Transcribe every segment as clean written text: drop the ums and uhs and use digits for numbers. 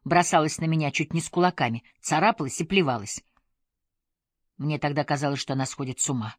бросалась на меня чуть не с кулаками, царапалась и плевалась. Мне тогда казалось, что она сходит с ума.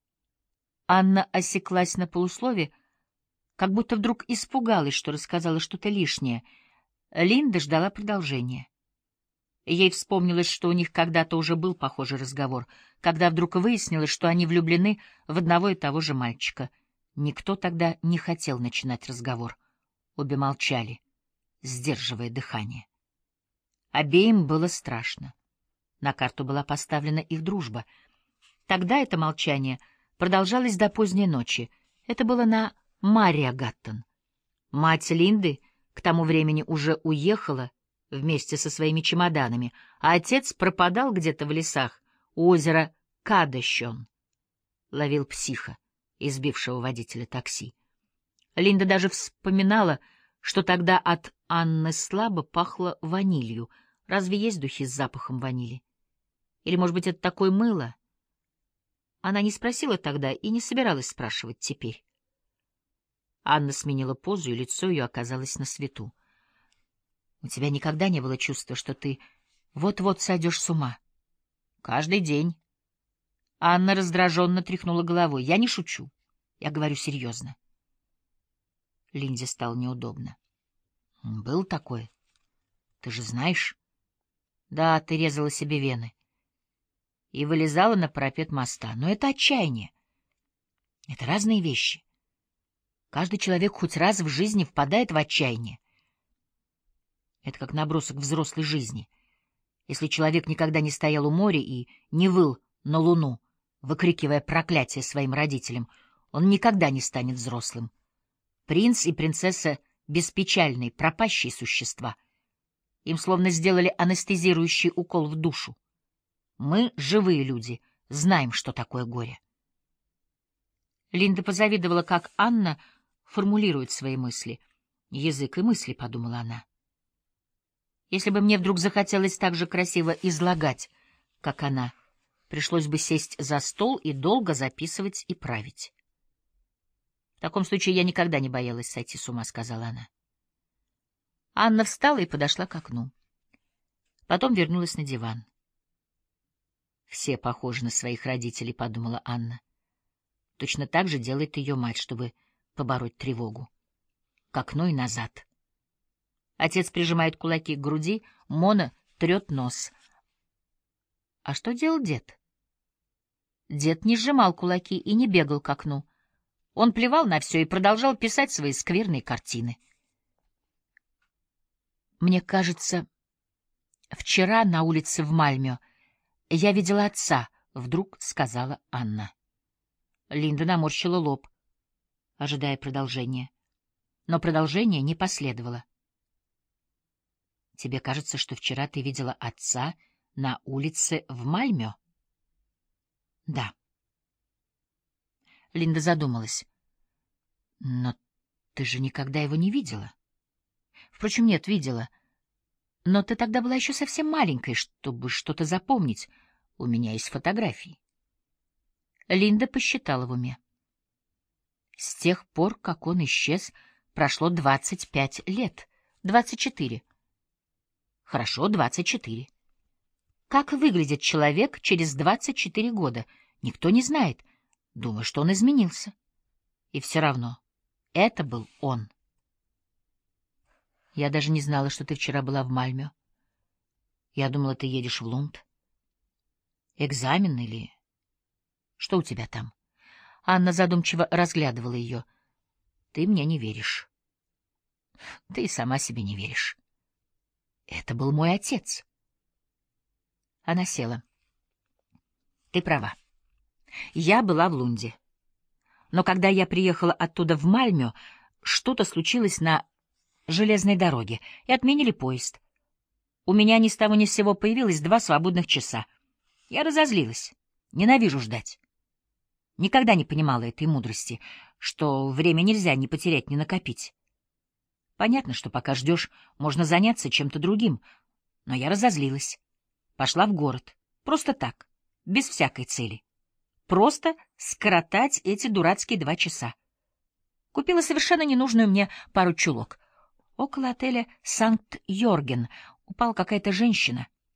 Анна осеклась на полуслове, как будто вдруг испугалась, что рассказала что-то лишнее. Линда ждала продолжения. Ей вспомнилось, что у них когда-то уже был похожий разговор, когда вдруг выяснилось, что они влюблены в одного и того же мальчика. Никто тогда не хотел начинать разговор. Обе молчали, сдерживая дыхание. Обеим было страшно. На карту была поставлена их дружба. Тогда это молчание продолжалось до поздней ночи. Это было на Мария Гаттон. Мать Линды к тому времени уже уехала вместе со своими чемоданами, а отец пропадал где-то в лесах у озера Кадещон. Ловил психа, избившего водителя такси. Линда даже вспоминала, что тогда от Анны слабо пахло ванилью. Разве есть духи с запахом ванили? Или, может быть, это такое мыло? Она не спросила тогда и не собиралась спрашивать теперь. Анна сменила позу, и лицо ее оказалось на свету. — У тебя никогда не было чувства, что ты вот-вот сойдешь с ума? — Каждый день. Анна раздраженно тряхнула головой. — Я не шучу. Я говорю серьезно. Линде стало неудобно. — Был такое. Ты же знаешь. — Да, ты резала себе вены. И вылезала на парапет моста. Но это отчаяние. Это разные вещи. Каждый человек хоть раз в жизни впадает в отчаяние. Это как набросок взрослой жизни. Если человек никогда не стоял у моря и не выл на луну, выкрикивая проклятие своим родителям, он никогда не станет взрослым. Принц и принцесса — беспечальные, пропащие существа. Им словно сделали анестезирующий укол в душу. Мы, живые люди, знаем, что такое горе. Линда позавидовала, как Анна формулирует свои мысли. Язык и мысли, — подумала она. Если бы мне вдруг захотелось так же красиво излагать, как она, пришлось бы сесть за стол и долго записывать и править. В таком случае я никогда не боялась сойти с ума, — сказала она. Анна встала и подошла к окну. Потом вернулась на диван. «Все похожи на своих родителей», — подумала Анна. Точно так же делает ее мать, чтобы побороть тревогу. К окну и назад. Отец прижимает кулаки к груди, Мона трет нос. А что делал дед? Дед не сжимал кулаки и не бегал к окну. Он плевал на все и продолжал писать свои скверные картины. Мне кажется, вчера на улице в Мальмё я видела отца, — вдруг сказала Анна. Линда наморщила лоб, ожидая продолжения. Но продолжение не последовало. — Тебе кажется, что вчера ты видела отца на улице в Мальмё? — Да. Линда задумалась. — Но ты же никогда его не видела. — Впрочем, нет, видела. Но ты тогда была еще совсем маленькой, чтобы что-то запомнить. У меня есть фотографии. Линда посчитала в уме. С тех пор, как он исчез, прошло 25 лет. 24. Хорошо, 24. Как выглядит человек через 24 года? Никто не знает. Думаю, что он изменился. И все равно, это был он. Я даже не знала, что ты вчера была в Мальмё. Я думала, ты едешь в Лунд. Экзамен или... Что у тебя там? Анна задумчиво разглядывала ее. Ты мне не веришь. Ты и сама себе не веришь. Это был мой отец. Она села. Ты права. Я была в Лунде. Но когда я приехала оттуда в Мальмё, что-то случилось на железной дороге, и отменили поезд. У меня ни с того ни с сего появилось 2 свободных часа. Я разозлилась. Ненавижу ждать. Никогда не понимала этой мудрости, что время нельзя ни потерять, ни накопить. Понятно, что пока ждешь, можно заняться чем-то другим, но я разозлилась. Пошла в город. Просто так, без всякой цели. Просто скоротать эти дурацкие 2 часа. Купила совершенно ненужную мне пару чулок. Около отеля «Санкт-Йорген» упала какая-то женщина.